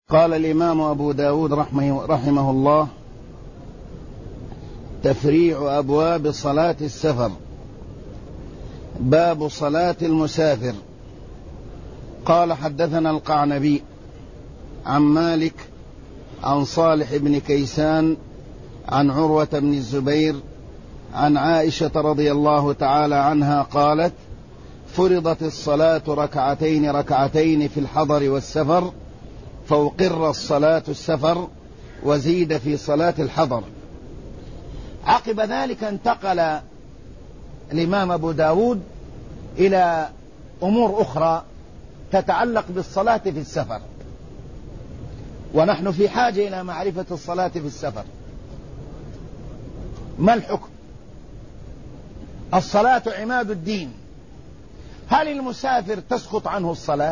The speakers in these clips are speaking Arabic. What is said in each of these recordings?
قال الإمام أبو داود رحمه الله: تفريع أبواب صلاة السفر. باب صلاة المسافر. قال: حدثنا القعنبي عن مالك عن صالح بن كيسان عن عروة بن الزبير عن عائشة رضي الله تعالى عنها قالت: فرضت الصلاة ركعتين في الحضر والسفر، فأقر الصلاة السفر وزيد في صلاة الحضر. عقب ذلك انتقل الإمام أبو داود إلى أمور أخرى تتعلق بالصلاة في السفر، ونحن في حاجة إلى معرفة الصلاة في السفر. ما الحكم؟ الصلاة عماد الدين. هل المسافر تسقط عنه الصلاة؟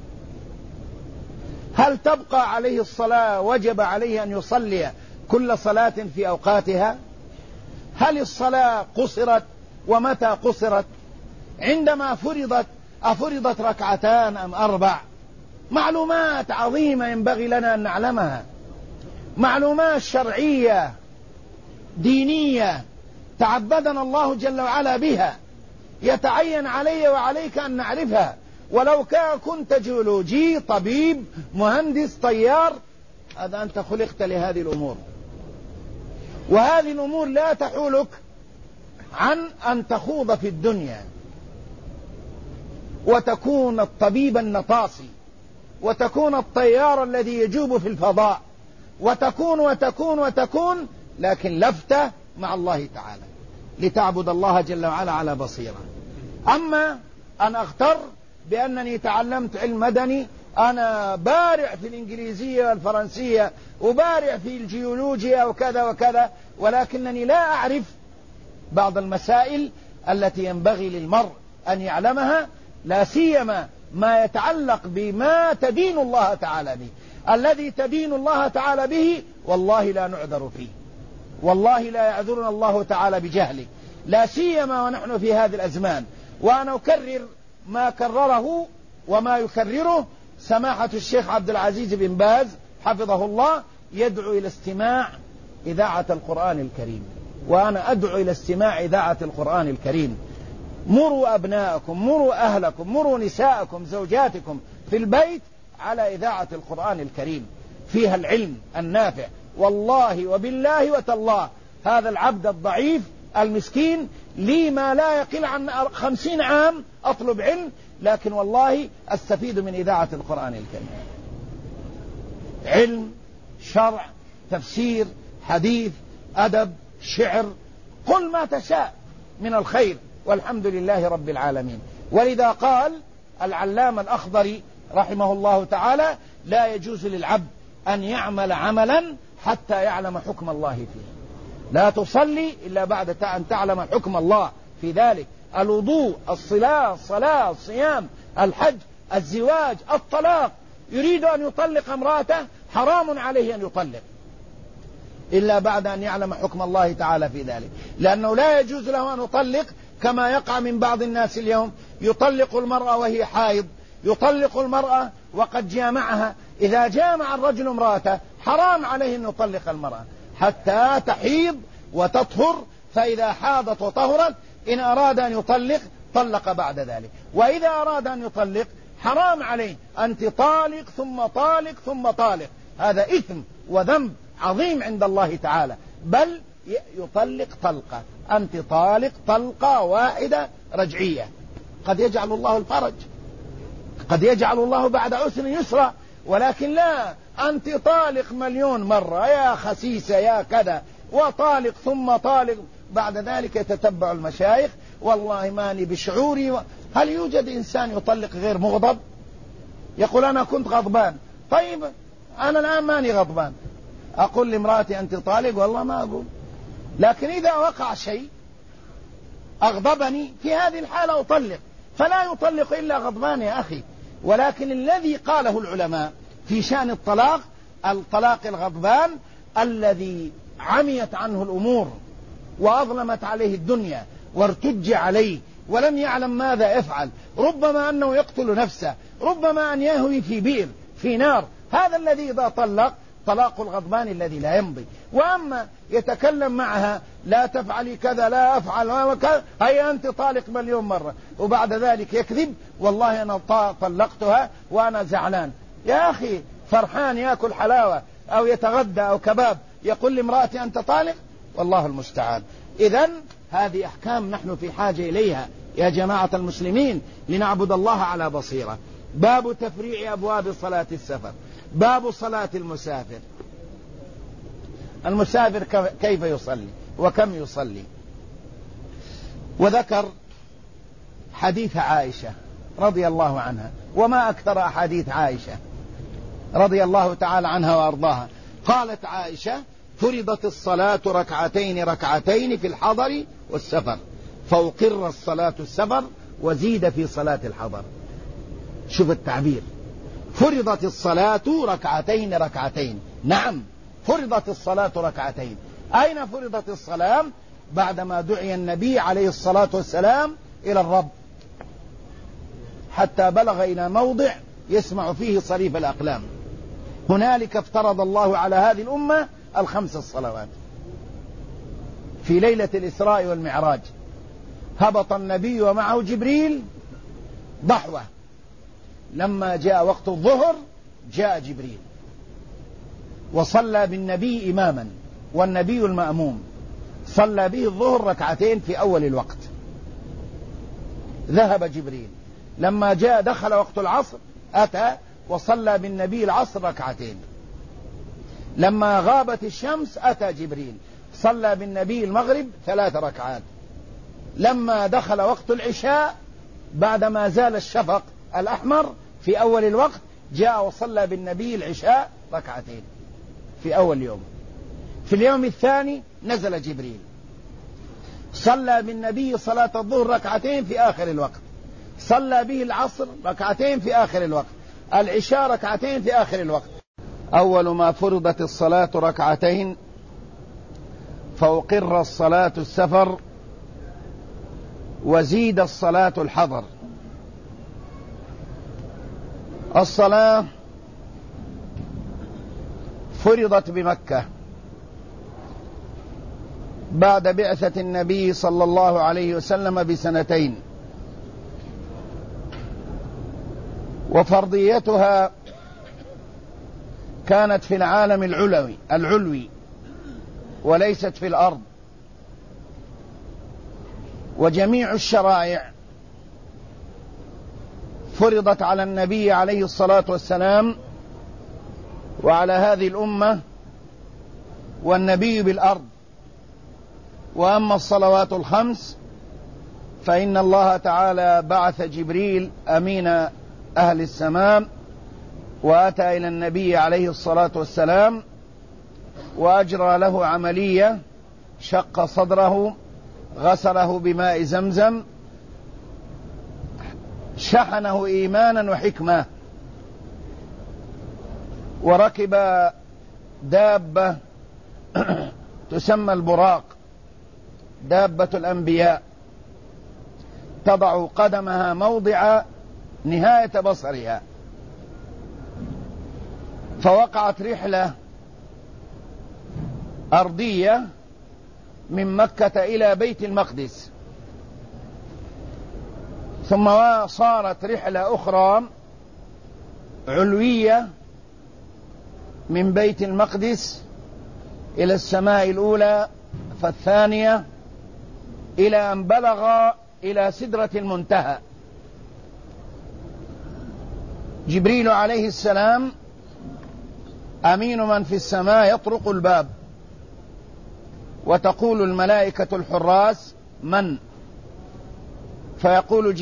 هل تبقى عليه الصلاة؟ وجب عليه أن يصلي كل صلاة في أوقاتها؟ هل الصلاة قصرت؟ ومتى قصرت؟ عندما فرضت أفرضت ركعتان أم 4؟ معلومات عظيمة ينبغي لنا أن نعلمها، معلومات شرعية دينية تعبدنا الله جل وعلا بها، يتعين علي وعليك أن نعرفها. ولو كنت جيولوجي، طبيب، مهندس، طيار، هذا أنت خلقت لهذه الأمور، وهذه الأمور لا تحولك عن أن تخوض في الدنيا وتكون الطبيب النطاسي، وتكون الطيار الذي يجوب في الفضاء، وتكون، لكن لفتة مع الله تعالى لتعبد الله جل وعلا على بصيرة. أما أن أغتر بأنني تعلمت علم مدني، أنا بارع في الإنجليزية والفرنسية وبارع في الجيولوجيا وكذا وكذا، ولكنني لا أعرف بعض المسائل التي ينبغي للمرء أن يعلمها، لا سيما ما يتعلق بما تدين الله تعالى به. الذي تدين الله تعالى به والله لا نعذر فيه، والله لا يعذرنا الله تعالى بجهله، لا سيما ونحن في هذه الأزمان. وأنا أكرر ما كرره وما يكرره سماحة الشيخ عبد العزيز بن باز حفظه الله، يدعو إلى استماع إذاعة القرآن الكريم، وأنا أدعو إلى استماع إذاعة القرآن الكريم. مروا أبناءكم، مروا أهلكم، مروا نساءكم، زوجاتكم في البيت على إذاعة القرآن الكريم، فيها العلم النافع. والله وبالله وتالله هذا العبد الضعيف المسكين لي ما لا يقل عن 50 عام أطلب علم، لكن والله أستفيد من إذاعة القرآن الكريم. علم، شرع، تفسير، حديث، أدب، شعر، قل ما تشاء من الخير، والحمد لله رب العالمين. ولذا قال العلامة الأخضري رحمه الله تعالى: لا يجوز للعبد أن يعمل عملا حتى يعلم حكم الله فيه. لا تصلي إلا بعد أن تعلم حكم الله في ذلك. الوضوء، الصلاة، الصيام، الحج، الزواج، الطلاق. يريد أن يطلق امرأته، حرام عليه أن يطلق إلا بعد أن يعلم حكم الله تعالى في ذلك، لأنه لا يجوز له أن يطلق كما يقع من بعض الناس اليوم، يطلق المرأة وهي حائض، يطلق المرأة وقد جامعها. إذا جامع الرجل امرأته حرام عليه أن يطلق المرأة حتى تحيض وتطهر، فإذا حاضت وطهرت إن أراد أن يطلق طلق بعد ذلك. وإذا أراد أن يطلق حرام عليه، أنت طالق ثم طالق ثم طالق، هذا إثم وذنب عظيم عند الله تعالى. بل يطلق طلقة، أنت طالق طلقة واحدة رجعية. قد يجعل الله الفرج، قد يجعل الله بعد عسر يسرا، ولكن لا، أنت طالق 1,000,000 مرة يا خسيسة يا كذا، وطالق ثم طالق. بعد ذلك يتتبع المشايخ: والله ماني بشعوري. هل يوجد إنسان يطلق غير مغضب؟ يقول أنا كنت غضبان. طيب أنا الآن ماني غضبان، أقول لامرأتي أنت طالق؟ والله ما أقول. لكن إذا وقع شيء أغضبني في هذه الحالة أطلق، فلا يطلق إلا غضبان يا أخي. ولكن الذي قاله العلماء في شأن الطلاق: الطلاق الغضبان الذي عميت عنه الأمور وأظلمت عليه الدنيا وارتج عليه ولم يعلم ماذا يفعل، ربما أنه يقتل نفسه، ربما أن يهوي في بئر، في نار، هذا الذي إذا طلق طلاق الغضبان الذي لا يمضي. وأما يتكلم معها لا تفعلي كذا لا أفعل كذا، هيا أنت طالق مليون مرة، وبعد ذلك يكذب والله أنا طلقتها وأنا زعلان. يا أخي فرحان يأكل حلاوة أو يتغدى أو كباب يقول لامرأتي أنت طالق، والله المستعان. إذن هذه أحكام نحن في حاجة إليها يا جماعة المسلمين لنعبد الله على بصيرة. باب تفريع أبواب صلاة السفر. باب صلاة المسافر. المسافر كيف يصلي وكم يصلي؟ وذكر حديث عائشة رضي الله عنها، وما أكثر أحاديث عائشة رضي الله تعالى عنها وأرضاها. قالت عائشة: فرضت الصلاة ركعتين ركعتين في الحضر والسفر، فأقر الصلاة السفر وزيد في صلاة الحضر. شوف التعبير، فرضت الصلاة ركعتين ركعتين. نعم فرضت الصلاة ركعتين. أين فرضت الصلاة؟ بعدما دعي النبي عليه الصلاة والسلام إلى الرب حتى بلغ إلى موضع يسمع فيه صريف الأقلام. هنالك افترض الله على هذه الأمة الخمس الصلوات. في ليلة الإسراء والمعراج هبط النبي ومعه جبريل ضحوة، لما جاء وقت الظهر جاء جبريل وصلى بالنبي إماما والنبي المأموم، صلى به الظهر ركعتين في أول الوقت. ذهب جبريل، لما جاء دخل وقت العصر أتى وصلى بالنبي العصر ركعتين. لما غابت الشمس أتى جبريل صلى بالنبي المغرب 3 ركعات. لما دخل وقت العشاء بعدما زال الشفق الأحمر في أول الوقت جاء وصلى بالنبي العشاء ركعتين في أول يوم. في اليوم الثاني نزل جبريل صلى بالنبي صلاة الظهر ركعتين في آخر الوقت، صلى به العصر ركعتين في آخر الوقت، العشاء ركعتين في آخر الوقت. أول ما فرضت الصلاة ركعتين، فأقر الصلاة السفر وزيد الصلاة الحضر. الصلاة فرضت بمكة بعد بعثة النبي صلى الله عليه وسلم ب2 وفرضيتها كانت في العالم العلوي وليست في الأرض. وجميع الشرائع فرضت على النبي عليه الصلاة والسلام وعلى هذه الأمة والنبي بالأرض. وأما الصلوات الخمس فإن الله تعالى بعث جبريل أمين أهل السماء وأتى إلى النبي عليه الصلاة والسلام وأجرى له عملية، شق صدره، غسله بماء زمزم، شحنه إيمانا وحكمة، وركب دابة تسمى البراق، دابة الأنبياء، تضع قدمها موضع نهاية بصرها. فوقعت رحلة أرضية من مكة إلى بيت المقدس، ثم صارت رحلة أخرى علوية من بيت المقدس إلى السماء الأولى فالثانية، إلى أن بلغ إلى سدرة المنتهى. جبريل عليه السلام أمين من في السماء يطرق الباب، وتقول الملائكة الحراس: من؟ فيقول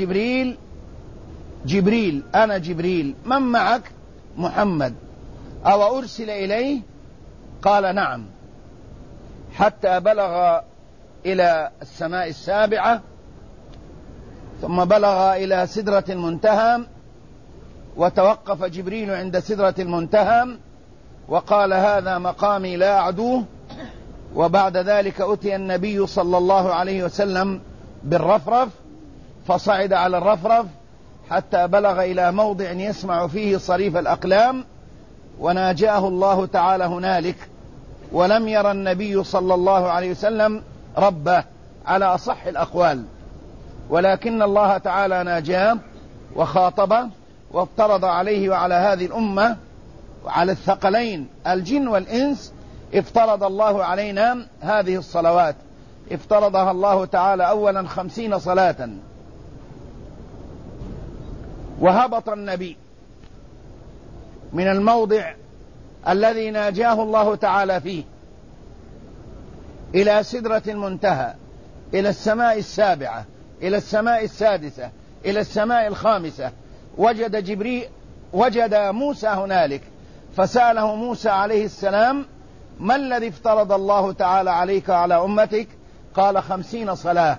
جبريل أنا جبريل، من معك؟ محمد. أو أرسل إليه؟ قال نعم. حتى بلغ إلى السماء السابعة، ثم بلغ إلى سدرة المنتهى، وتوقف جبريل عند سدرة المنتهى وقال: هذا مقامي لا أعدوه. وبعد ذلك أتي النبي صلى الله عليه وسلم بالرفرف، فصعد على الرفرف حتى بلغ إلى موضع يسمع فيه صريف الأقلام، وناجاه الله تعالى هنالك، ولم ير النبي صلى الله عليه وسلم ربه على أصح الأقوال، ولكن الله تعالى ناجاه وخاطبه وافترض عليه وعلى هذه الأمة وعلى الثقلين الجن والإنس، افترض الله علينا هذه الصلوات. افترضها الله تعالى أولا 50 صلاة، وهبط النبي من الموضع الذي ناجاه الله تعالى فيه إلى سدرة المنتهى، إلى السماء السابعة، إلى السماء السادسة، إلى السماء الخامسة. وجد موسى هنالك، فسأله موسى عليه السلام: ما الذي افترض الله تعالى عليك وعلى أمتك؟ قال: 50 صلاة.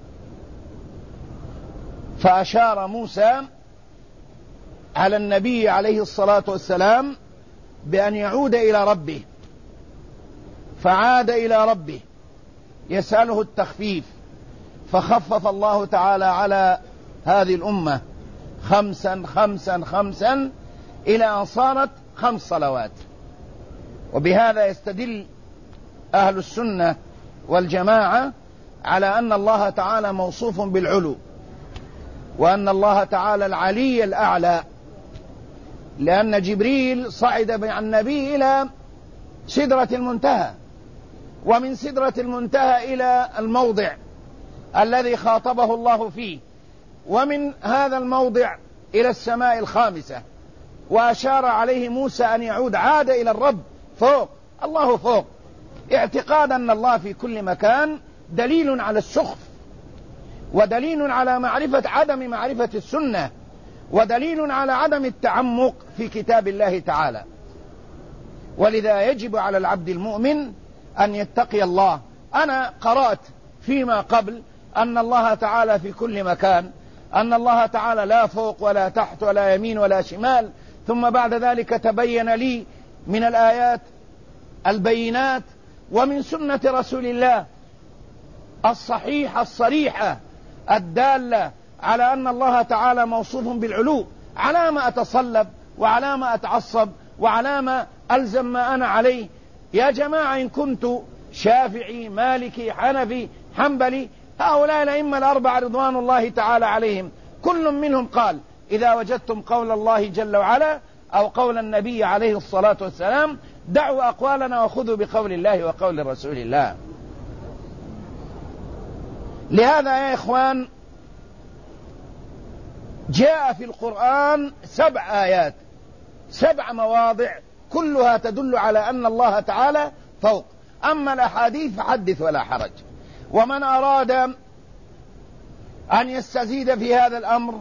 فأشار موسى على النبي عليه الصلاة والسلام بأن يعود إلى ربه، فعاد إلى ربه يسأله التخفيف، فخفف الله تعالى على هذه الأمة 5 5 5 إلى أن صارت 5 صلوات. وبهذا يستدل أهل السنة والجماعة على أن الله تعالى موصوف بالعلو، وأن الله تعالى العلي الأعلى، لأن جبريل صعد مع النبي إلى سدرة المنتهى، ومن سدرة المنتهى إلى الموضع الذي خاطبه الله فيه، ومن هذا الموضع إلى السماء الخامسة. وأشار عليه موسى أن يعود، عاد إلى الرب فوق، الله فوق، اعتقادا أن الله في كل مكان، دليل على السخف، ودليل على عدم معرفة السنة، ودليل على عدم التعمق في كتاب الله تعالى. ولذا يجب على العبد المؤمن أن يتقي الله. أنا قرأت فيما قبل أن الله تعالى في كل مكان، أن الله تعالى لا فوق ولا تحت ولا يمين ولا شمال، ثم بعد ذلك تبين لي من الآيات البينات ومن سنة رسول الله الصحيحة الصريحة الدالة على أن الله تعالى موصوف بالعلو. على ما أتصلب وعلى ما أتعصب وعلى ما ألزم ما أنا عليه؟ يا جماعة، إن كنت شافعي مالكي حنفي حنبلي، هؤلاء الأئمة الأربعة رضوان الله تعالى عليهم كل منهم قال: إذا وجدتم قول الله جل وعلا أو قول النبي عليه الصلاة والسلام دعوا أقوالنا وخذوا بقول الله وقول رسول الله. لهذا يا إخوان جاء في القرآن 7 آيات، 7 مواضع كلها تدل على أن الله تعالى فوق. أما الأحاديث فحدث ولا حرج. ومن أراد أن يستزيد في هذا الأمر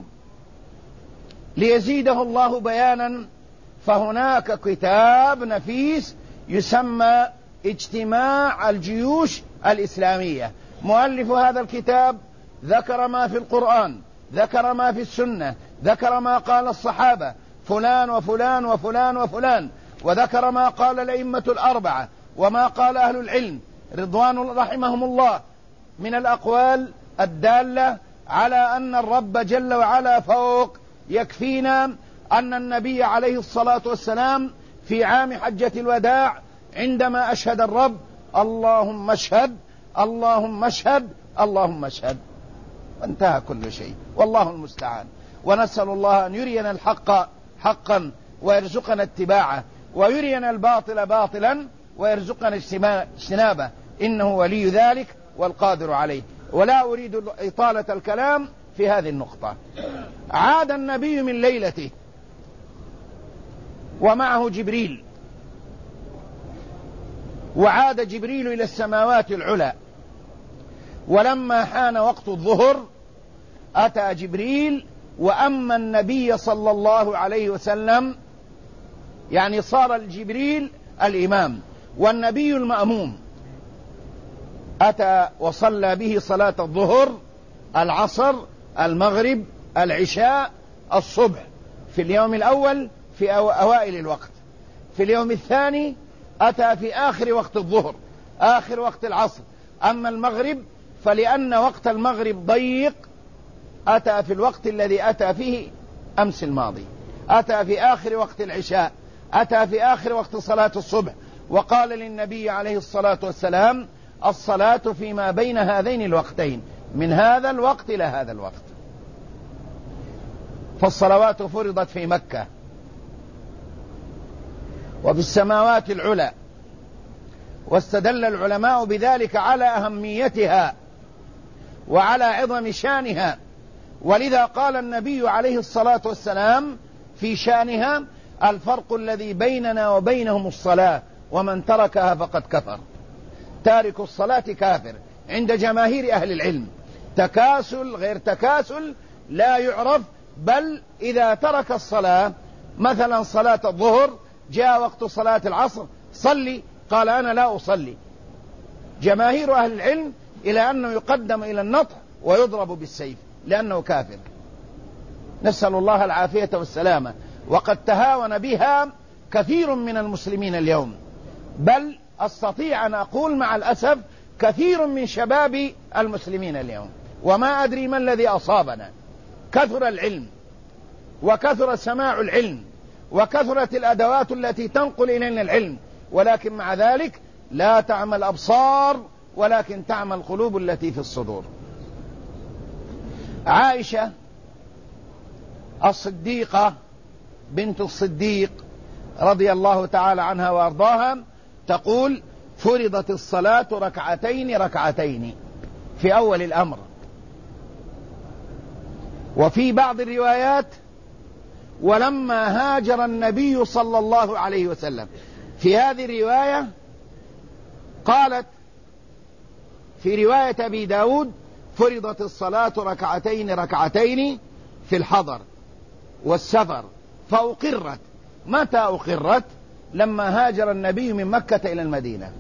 ليزيده الله بيانا، فهناك كتاب نفيس يسمى اجتماع الجيوش الإسلامية. مؤلف هذا الكتاب ذكر ما في القرآن، ذكر ما في السنة، ذكر ما قال الصحابة فلان وفلان وفلان وفلان، وذكر ما قال الأئمة الأربعة وما قال أهل العلم رضوان رحمهم الله من الأقوال الدالة على أن الرب جل وعلا فوق. يكفينا أن النبي عليه الصلاة والسلام في عام حجة الوداع عندما أشهد الرب: اللهم اشهد اللهم اشهد اللهم اشهد، وانتهى كل شيء، والله المستعان. ونسأل الله أن يرينا الحق حقا ويرزقنا اتباعه، ويرينا الباطل باطلا ويرزقنا اجتنابه، إنه ولي ذلك والقادر عليه. ولا أريد إطالة الكلام في هذه النقطة. عاد النبي من ليلته ومعه جبريل، وعاد جبريل إلى السماوات العلى، ولما حان وقت الظهر أتى جبريل وأما النبي صلى الله عليه وسلم، يعني صار الجبريل الإمام والنبي المأموم. أتى وصلى به صلاة الظهر، العصر، المغرب، العشاء، الصبح، في اليوم الأول في أوائل الوقت، في اليوم الثاني أتى في آخر وقت الظهر، آخر وقت العصر. أما المغرب فلأن وقت المغرب ضيق أتى في الوقت الذي أتى فيه أمس الماضي، أتى في آخر وقت العشاء، أتى في آخر وقت صلاة الصبح وقال للنبي عليه الصلاة والسلام: الصلاة فيما بين هذين الوقتين، من هذا الوقت إلى هذا الوقت. فالصلوات فرضت في مكة وفي السماوات العلى، واستدل العلماء بذلك على أهميتها وعلى عظم شانها، ولذا قال النبي عليه الصلاة والسلام في شانها: الفرق الذي بيننا وبينهم الصلاة، ومن تركها فقد كفر. تارك الصلاة كافر عند جماهير أهل العلم. تكاسل غير تكاسل لا يعرف، بل إذا ترك الصلاة، مثلا صلاة الظهر جاء وقت صلاة العصر صلي، قال أنا لا أصلي، جماهير أهل العلم إلى أنه يقدم إلى النطح ويضرب بالسيف لأنه كافر. نسأل الله العافية والسلامة. وقد تهاون بها كثير من المسلمين اليوم، بل أستطيع أن أقول مع الأسف كثير من شباب المسلمين اليوم، وما أدري ما الذي أصابنا. كثر العلم وكثر سماع العلم وكثرت الأدوات التي تنقل إلينا العلم، ولكن مع ذلك لا تعمى الأبصار ولكن تعمى القلوب التي في الصدور. عائشة الصديقة بنت الصديق رضي الله تعالى عنها وأرضاها تقول: فرضت الصلاة ركعتين ركعتين في أول الأمر. وفي بعض الروايات: ولما هاجر النبي صلى الله عليه وسلم. في هذه الرواية قالت في رواية أبي داود: فرضت الصلاة ركعتين ركعتين في الحضر والسفر، فأقرت. متى أقرت؟ لما هاجر النبي من مكة إلى المدينة،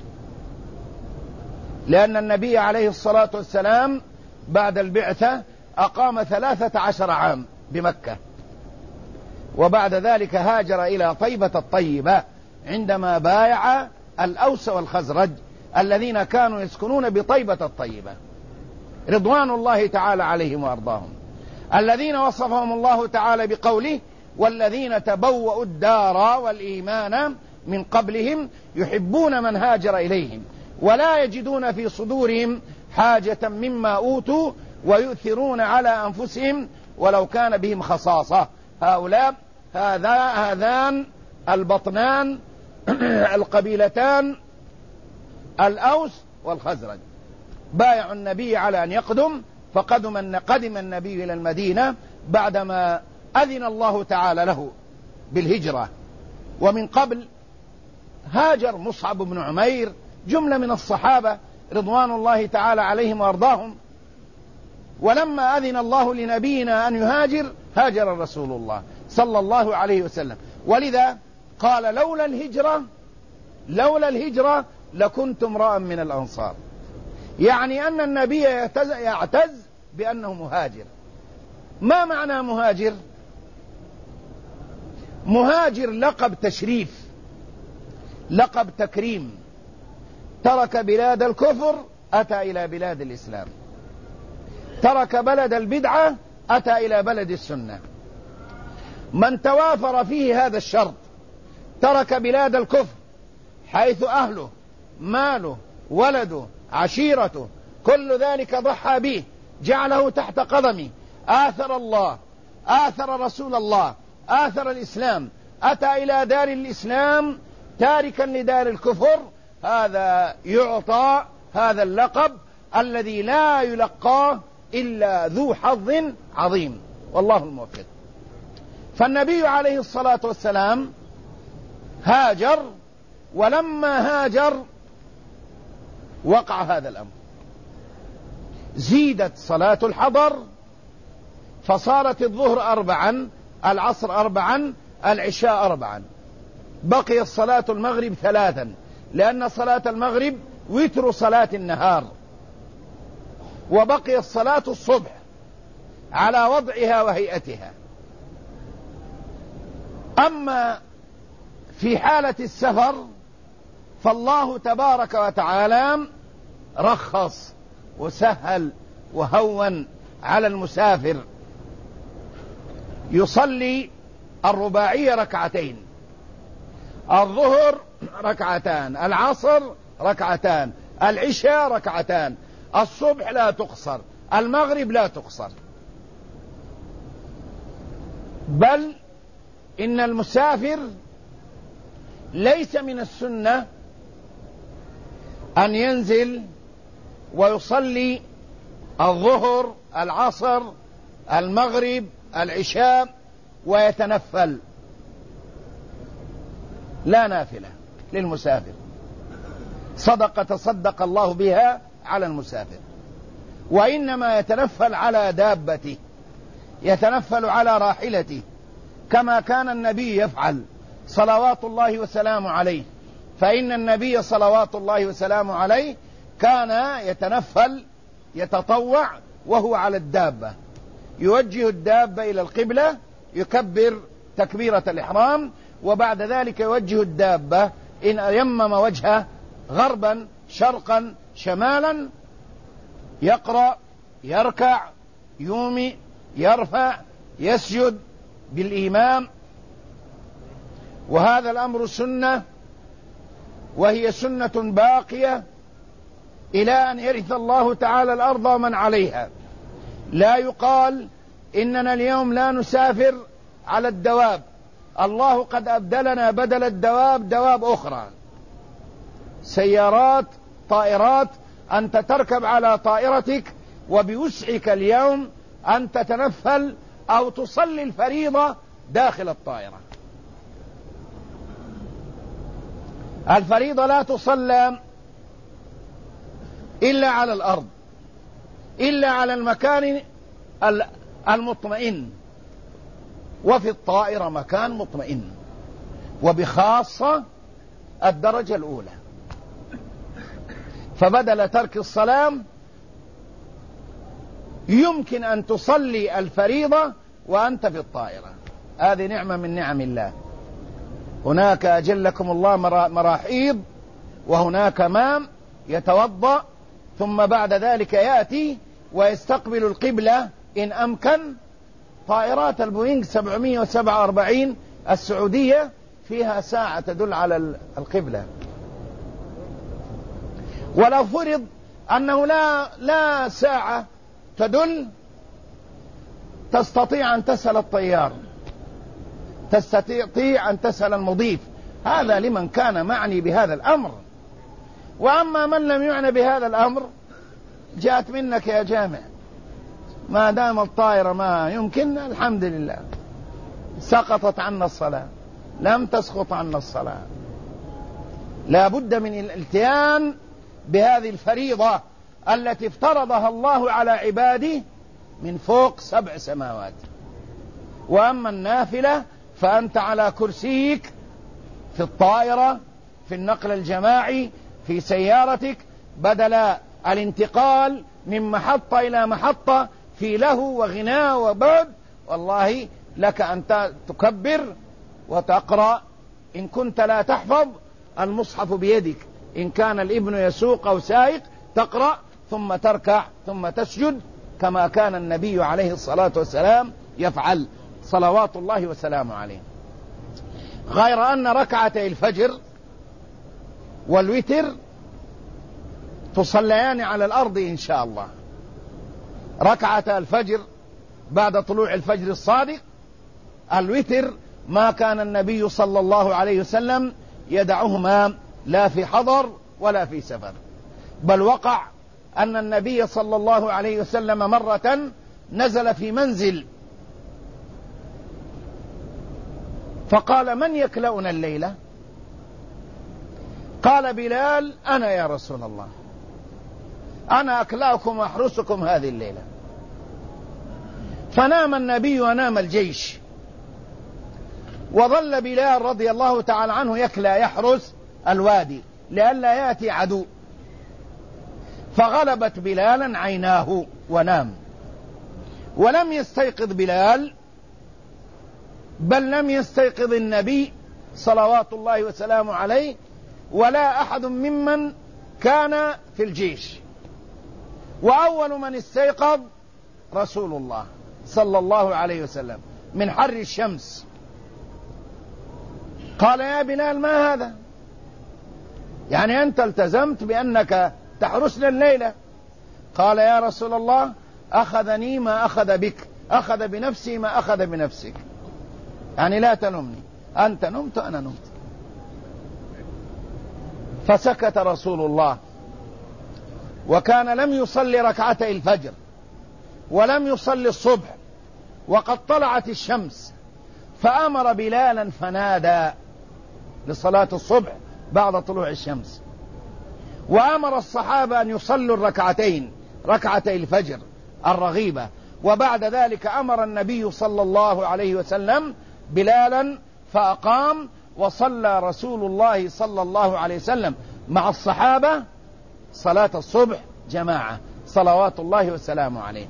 لأن النبي عليه الصلاة والسلام بعد البعثة أقام 13 عام بمكة، وبعد ذلك هاجر إلى طيبة الطيبة عندما بايع الأوس والخزرج الذين كانوا يسكنون بطيبة الطيبة رضوان الله تعالى عليهم وأرضاهم، الذين وصفهم الله تعالى بقوله: والذين تبوأوا الدار والإيمان من قبلهم يحبون من هاجر إليهم ولا يجدون في صدورهم حاجة مما أوتوا ويؤثرون على أنفسهم ولو كان بهم خصاصة. هؤلاء هذان البطنان القبيلتان الأوس والخزرج بايعوا النبي على أن يقدم، قدم النبي إلى المدينة بعدما أذن الله تعالى له بالهجرة. ومن قبل هاجر مصعب بن عمير، جملة من الصحابة رضوان الله تعالى عليهم وأرضاهم. ولما أذن الله لنبينا أن يهاجر هاجر رسول الله صلى الله عليه وسلم. ولذا قال: لولا الهجرة لكنت امرأ من الأنصار، يعني أن النبي يعتز بأنه مهاجر. ما معنى مهاجر؟ مهاجر لقب تشريف، لقب تكريم، ترك بلاد الكفر أتى إلى بلاد الإسلام، ترك بلد البدعة أتى إلى بلد السنة. من توافر فيه هذا الشرط، ترك بلاد الكفر حيث أهله ماله ولده عشيرته كل ذلك ضحى به، جعله تحت قدمه، آثر الله، آثر رسول الله، آثر الإسلام، أتى إلى دار الإسلام تاركا لدار الكفر، هذا يعطى هذا اللقب الذي لا يلقاه إلا ذو حظ عظيم، والله الموفق. فالنبي عليه الصلاة والسلام هاجر، ولما هاجر وقع هذا الأمر، زيدت صلاة الحضر فصارت الظهر 4، العصر 4، العشاء 4، بقي الصلاة المغرب 3، لأن صلاة المغرب وتر صلاة النهار، وبقي الصلاة الصبح على وضعها وهيئتها. أما في حالة السفر فالله تبارك وتعالى رخص وسهل وهون على المسافر، يصلي الرباعية ركعتين الظهر ركعتان، العصر ركعتان، العشاء ركعتان، الصبح لا تقصر، المغرب لا تقصر. بل إن المسافر ليس من السنة أن ينزل ويصلي الظهر، العصر، المغرب، العشاء ويتنفل، لا نافلة للمسافر، صدقة تصدق الله بها على المسافر، وإنما يتنفل على دابته، يتنفل على راحلته، كما كان النبي يفعل صلوات الله وسلامه عليه. فإن النبي صلوات الله وسلامه عليه كان يتنفل يتطوع وهو على الدابة، يوجه الدابة إلى القبلة، يكبر تكبيرة الإحرام، وبعد ذلك يوجه الدابة إن يمم وجهه غربا شرقا شمالا، يقرأ، يركع، يومي، يرفع، يسجد بالإمام. وهذا الأمر سنة، وهي سنة باقية إلى أن يرث الله تعالى الأرض ومن عليها. لا يقال إننا اليوم لا نسافر على الدواب، الله قد أبدلنا بدل الدواب دواب أخرى، سيارات، طائرات، أنت تركب على طائرتك وبوسعك اليوم أن تتنفل أو تصلي الفريضة داخل الطائرة. الفريضة لا تصلى إلا على الأرض، إلا على المكان المطمئن، وفي الطائرة مكان مطمئن، وبخاصة الدرجة الأولى. فبدل ترك الصلاة يمكن أن تصلي الفريضة وأنت في الطائرة، هذه نعمة من نعم الله. هناك أجلكم الله مراحيض، وهناك مام يتوضأ، ثم بعد ذلك يأتي ويستقبل القبلة إن أمكن. طائرات البوينغ 747 السعودية فيها ساعة تدل على القبلة. ولو فرض أنه لا ساعة تدل، تستطيع أن تسأل الطيار، تستطيع أن تسأل المضيف، هذا لمن كان معني بهذا الأمر. وأما من لم يعنى بهذا الأمر، جاءت منك يا جامع، ما دام الطائرة ما يمكن، الحمد لله سقطت عنا الصلاة، لم تسقط عنا الصلاة. لا بد من الاتيان بهذه الفريضة التي افترضها الله على عباده من فوق 7 سماوات. وأما النافلة فأنت على كرسيك في الطائرة، في النقل الجماعي، في سيارتك، بدل الانتقال من محطة إلى محطة في لهو وغناء وبعد، والله لك أن تكبر وتقرأ، إن كنت لا تحفظ المصحف بيدك، إن كان الابن يسوق أو سائق تقرأ، ثم تركع، ثم تسجد، كما كان النبي عليه الصلاة والسلام يفعل صلوات الله وسلامه عليه. غير أن ركعتي الفجر والوتر تصليان على الأرض إن شاء الله. ركعة الفجر بعد طلوع الفجر الصادق، الوتر ما كان النبي صلى الله عليه وسلم يدعهما لا في حضر ولا في سفر، بل وقع أن النبي صلى الله عليه وسلم مرة نزل في منزل فقال: من يكلأنا الليلة؟ قال بلال: أنا يا رسول الله، أنا أكلأكم وأحرسكم هذه الليلة. فنام النبي ونام الجيش، وظل بلال رضي الله تعالى عنه يكلأ يحرس الوادي لئلا يأتي عدو، فغلبت بلالا عيناه ونام، ولم يستيقظ بلال، بل لم يستيقظ النبي صلوات الله وسلامه عليه ولا أحد ممن كان في الجيش. وأول من استيقظ رسول الله صلى الله عليه وسلم من حر الشمس. قال يا بلال ما هذا؟ يعني أنت التزمت بأنك تحرسنا الليلة. قال يا رسول الله أخذني ما أخذ بك، أخذ بنفسي ما أخذ بنفسك، يعني لا تلمني، أنت نمت أنا نمت. فسكت رسول الله، وكان لم يصلي ركعتي الفجر ولم يصلي الصبح وقد طلعت الشمس، فأمر بلالا فنادى لصلاة الصبح بعد طلوع الشمس، وأمر الصحابة أن يصلوا الركعتين ركعتي الفجر الرغيبة، وبعد ذلك أمر النبي صلى الله عليه وسلم بلالا فأقام، وصلى رسول الله صلى الله عليه وسلم مع الصحابة صلاة الصبح جماعة صلوات الله وسلامه عليه.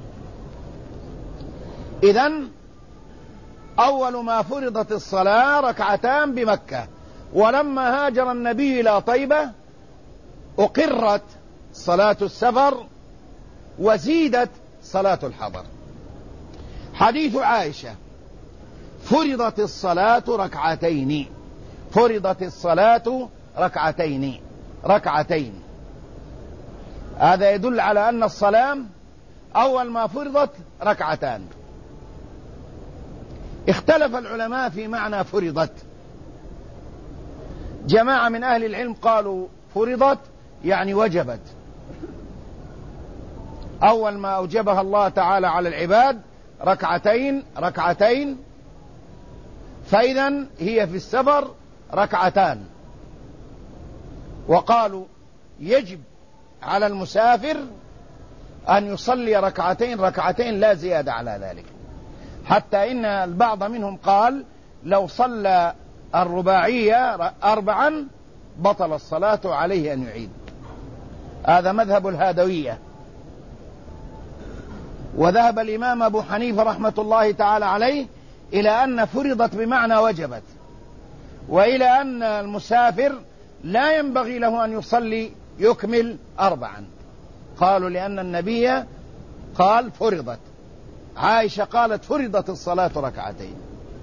إذن أول ما فرضت الصلاة ركعتان بمكة، ولما هاجر النبي إلى طيبة أقرت صلاة السفر وزيدت صلاة الحضر. حديث عائشة فرضت الصلاة ركعتين، فرضت الصلاة ركعتين. هذا يدل على أن الصلاة أول ما فرضت ركعتان. اختلف العلماء في معنى فرضت. جماعة من أهل العلم قالوا فرضت يعني وجبت، أول ما أوجبها الله تعالى على العباد ركعتين، فإذا هي في السفر ركعتان. وقالوا يجب على المسافر أن يصلي ركعتين لا زيادة على ذلك، حتى إن البعض منهم قال لو صلى الرباعية 4 بطل الصلاة عليه أن يعيد. هذا مذهب الهادوية. وذهب الإمام أبو حنيفة رحمة الله تعالى عليه إلى أن فرضت بمعنى وجبت، وإلى أن المسافر لا ينبغي له أن يصلي يكمل 4. قالوا لأن النبي قال فرضت، عائشة قالت فرضت الصلاة ركعتين.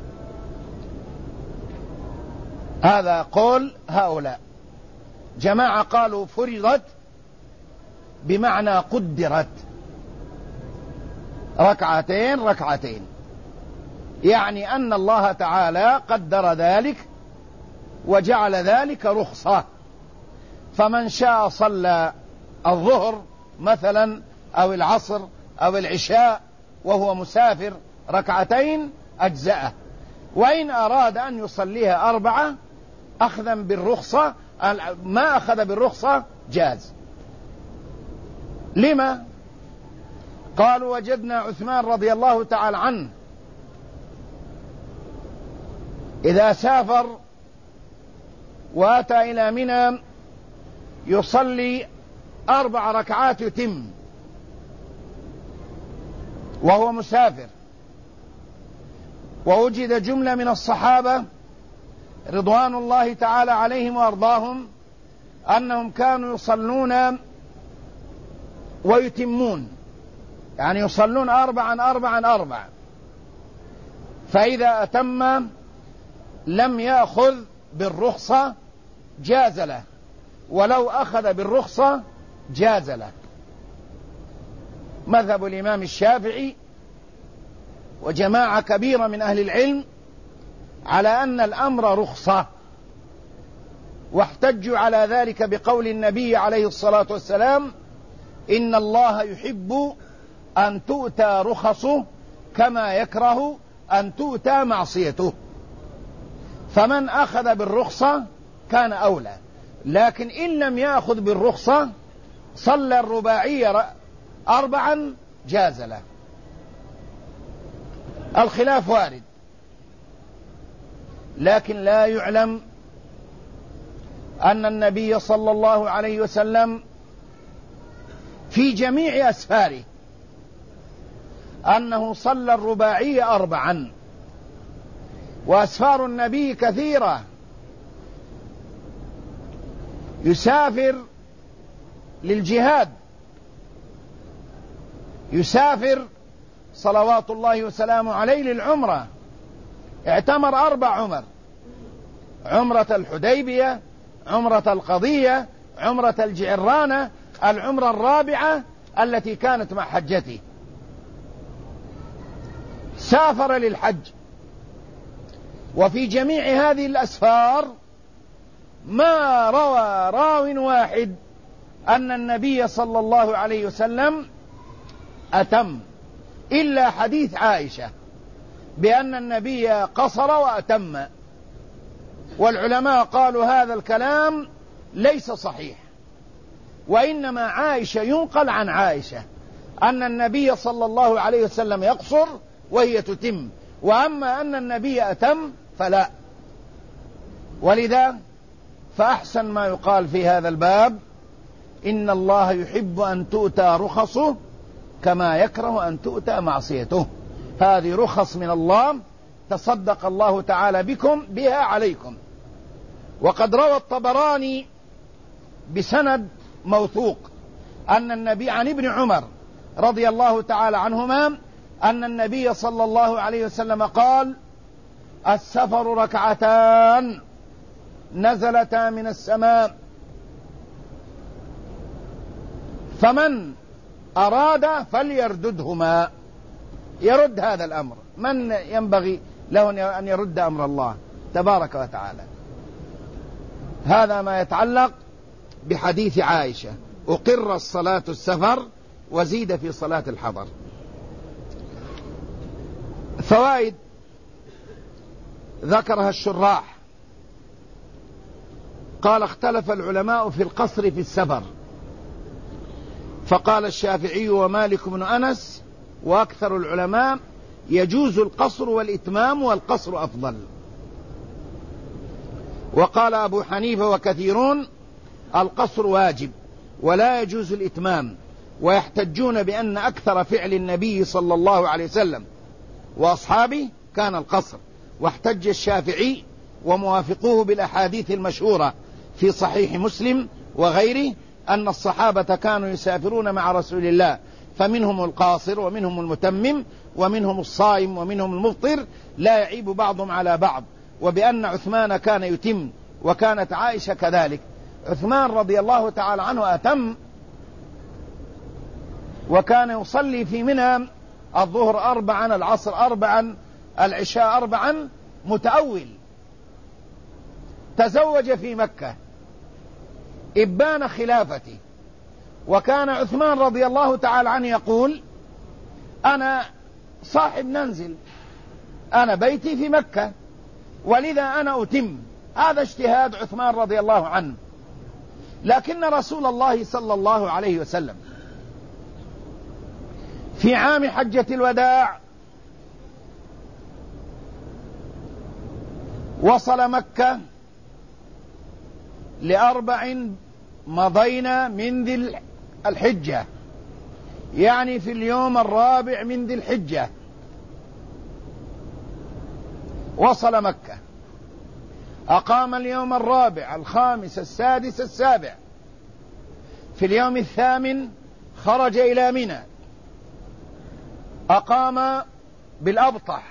هذا قول هؤلاء. جماعة قالوا فرضت بمعنى قدرت ركعتين، يعني أن الله تعالى قدر ذلك وجعل ذلك رخصة، فمن شاء صلى الظهر مثلا أو العصر أو العشاء وهو مسافر ركعتين أجزأه، وإن أراد أن يصليها 4 أخذا بالرخصة ما أخذ بالرخصة جاز. لما؟ قالوا وجدنا عثمان رضي الله تعالى عنه إذا سافر وأتى إلى منى يصلي 4 ركعات يتم وهو مسافر. ووجد جملة من الصحابة رضوان الله تعالى عليهم وأرضاهم أنهم كانوا يصلون ويتمون، يعني يصلون 4 فإذا أتم لم يأخذ بالرخصة جاز له، ولو أخذ بالرخصة جاز له. مذهب الإمام الشافعي وجماعة كبيرة من أهل العلم على أن الأمر رخصة، واحتجوا على ذلك بقول النبي عليه الصلاة والسلام إن الله يحب أن تؤتى رخصه كما يكره أن تؤتى معصيته. فمن أخذ بالرخصة كان أولى، لكن إن لم يأخذ بالرخصة صلى الرباعية 4 جاز له. الخلاف وارد، لكن لا يعلم أن النبي صلى الله عليه وسلم في جميع أسفاره أنه صلى الرباعية 4، وأسفار النبي كثيرة، يسافر للجهاد، يسافر صلوات الله وسلامه عليه للعمرة، اعتمر 4 عمر، عمرة الحديبية، عمرة القضية، عمرة الجعرانة، العمرة الرابعة التي كانت مع حجته. سافر للحج، وفي جميع هذه الأسفار ما روى راو واحد أن النبي صلى الله عليه وسلم أتم، إلا حديث عائشة بأن النبي قصر وأتم. والعلماء قالوا هذا الكلام ليس صحيح، وإنما عائشة ينقل عن عائشة أن النبي صلى الله عليه وسلم يقصر وهي تتم، وأما أن النبي أتم فلا. ولذا فأحسن ما يقال في هذا الباب: إن الله يحب أن تؤتى رخصه كما يكره أن تؤتى معصيته. هذه رخص من الله تصدق الله تعالى بكم بها عليكم. وقد روى الطبراني بسند موثوق أن النبي عن ابن عمر رضي الله تعالى عنهما أن النبي صلى الله عليه وسلم قال: السفر ركعتان نزلتا من السماء، فمن أراد فليرددهما. يرد هذا الأمر، من ينبغي له أن يرد أمر الله تبارك وتعالى؟ هذا ما يتعلق بحديث عائشة: أقر الصلاة السفر وزيد في صلاة الحضر. فوائد ذكرها الشراح. قال: اختلف العلماء في القصر في السفر، فقال الشافعي ومالك بن أنس وأكثر العلماء يجوز القصر والإتمام، والقصر أفضل. وقال أبو حنيفة وكثيرون: القصر واجب ولا يجوز الإتمام، ويحتجون بأن أكثر فعل النبي صلى الله عليه وسلم وأصحابه كان القصر. واحتج الشافعي وموافقوه بالأحاديث المشهورة في صحيح مسلم وغيره أن الصحابة كانوا يسافرون مع رسول الله، فمنهم القاصر ومنهم المتمم ومنهم الصائم ومنهم المفطر، لا يعيب بعضهم على بعض. وبأن عثمان كان يتم، وكانت عائشة كذلك. عثمان رضي الله تعالى عنه أتم، وكان يصلي في منى الظهر 4، العصر 4، العشاء 4، متأول. تزوج في مكة إبان خلافته، وكان عثمان رضي الله تعالى عنه يقول: أنا صاحب منزل، أنا بيتي في مكة، ولذا أنا أتم. هذا اجتهاد عثمان رضي الله عنه. لكن رسول الله صلى الله عليه وسلم في عام حجة الوداع وصل مكة ل4 مضينا من ذي الحجة، يعني في اليوم 4 من ذي الحجة وصل مكة، أقام اليوم 4، 5، 6، 7. في اليوم 8 خرج إلى منى، أقام بالأبطح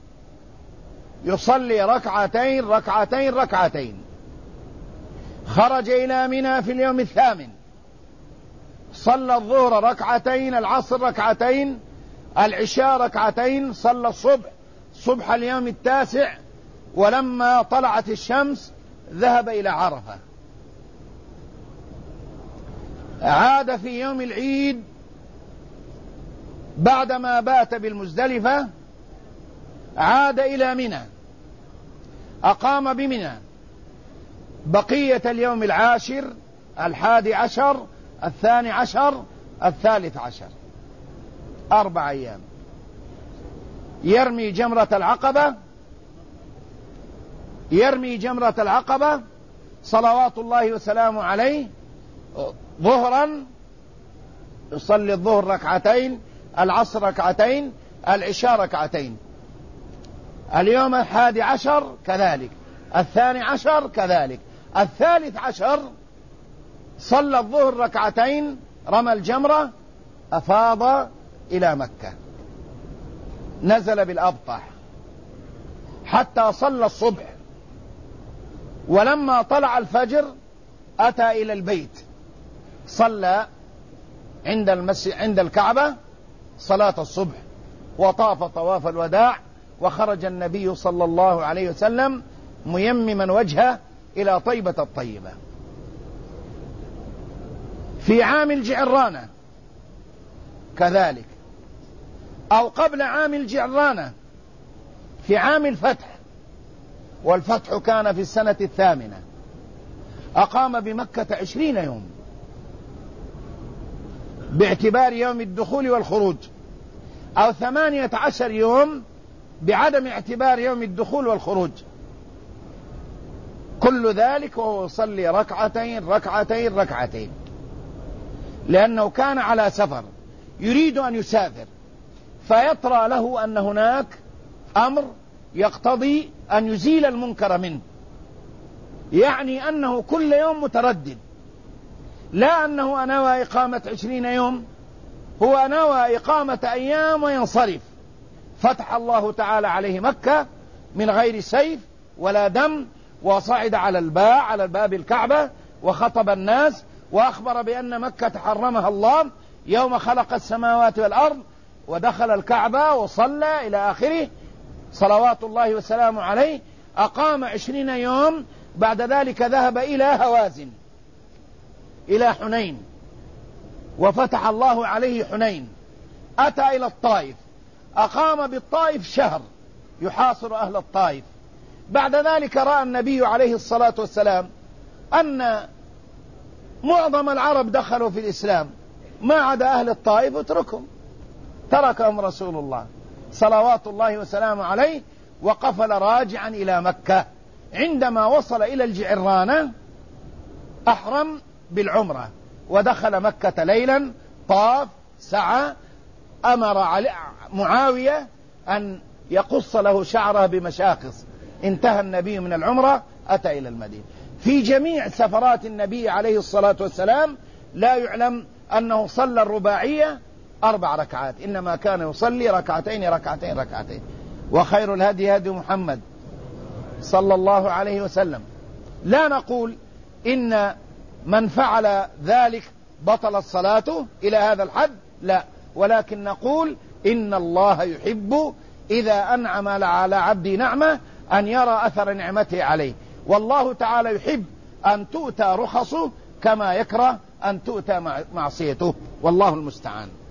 يصلي 2 ركعتين. خرج إلى منى في اليوم 8، صلى الظهر 2، العصر 2، العشاء 2، صلى صبح اليوم 9، ولما طلعت الشمس ذهب إلى عرفة. عاد في يوم العيد بعدما بات بالمزدلفة، عاد إلى منى، أقام بمنى بقية اليوم 10، 11، 12، 13، 4 أيام. يرمي جمرة العقبة صلوات الله وسلامه عليه ظهرا، يصلي الظهر 2، العصر 2، العشاء 2. اليوم 11 كذلك، 12 كذلك، 13 صلى الظهر 2، رمى الجمرة، أفاض إلى مكة، نزل بالأبطح حتى صلى الصبح، ولما طلع الفجر أتى إلى البيت، صلى عند الكعبة صلاة الصبح، وطاف طواف الوداع، وخرج النبي صلى الله عليه وسلم ميمما وجهه إلى طيبة الطيبة. في عام الجعرانة كذلك، أو قبل عام الجعرانة في عام الفتح، والفتح كان في السنة 8، أقام بمكة 20 يوم باعتبار يوم الدخول والخروج، أو 18 يوم بعدم اعتبار يوم الدخول والخروج. كل ذلك وهو يصلي ركعتين، لأنه كان على سفر يريد أن يسافر، فيطرأ له أن هناك أمر يقتضي أن يزيل المنكر منه، يعني أنه كل يوم متردد، لا أنه نوى إقامة 20 يوم، هو نوى إقامة أيام وينصرف. فتح الله تعالى عليه مكة من غير سيف ولا دم، وصعد على الباب الكعبة وخطب الناس، وأخبر بأن مكة حرمها الله يوم خلق السماوات والأرض، ودخل الكعبة وصلى إلى آخره صلوات الله وسلامه عليه. أقام 20 يوم، بعد ذلك ذهب إلى هوازن إلى حنين، وفتح الله عليه حنين. أتى إلى الطائف، أقام بالطائف شهر يحاصر أهل الطائف. بعد ذلك رأى النبي عليه الصلاة والسلام أن معظم العرب دخلوا في الإسلام ما عدا أهل الطائف، تركهم رسول الله صلوات الله وسلامه عليه، وقفل راجعا إلى مكة. عندما وصل إلى الجعرانة أحرم بالعمرة، ودخل مكة ليلا، طاف، سعى، أمر معاوية أن يقص له شعره بمشاقص. انتهى النبي من العمرة، أتى إلى المدينة. في جميع سفرات النبي عليه الصلاة والسلام لا يعلم أنه صلى الرباعية 4 ركعات، إنما كان يصلي ركعتين. وخير الهدي هدي محمد صلى الله عليه وسلم. لا نقول إن من فعل ذلك بطلت صلاته إلى هذا الحد، لا، ولكن نقول إن الله يحب إذا أنعم على عبد نعمة أن يرى أثر نعمته عليه، والله تعالى يحب أن تؤتى رخصه كما يكره أن تؤتى معصيته، والله المستعان.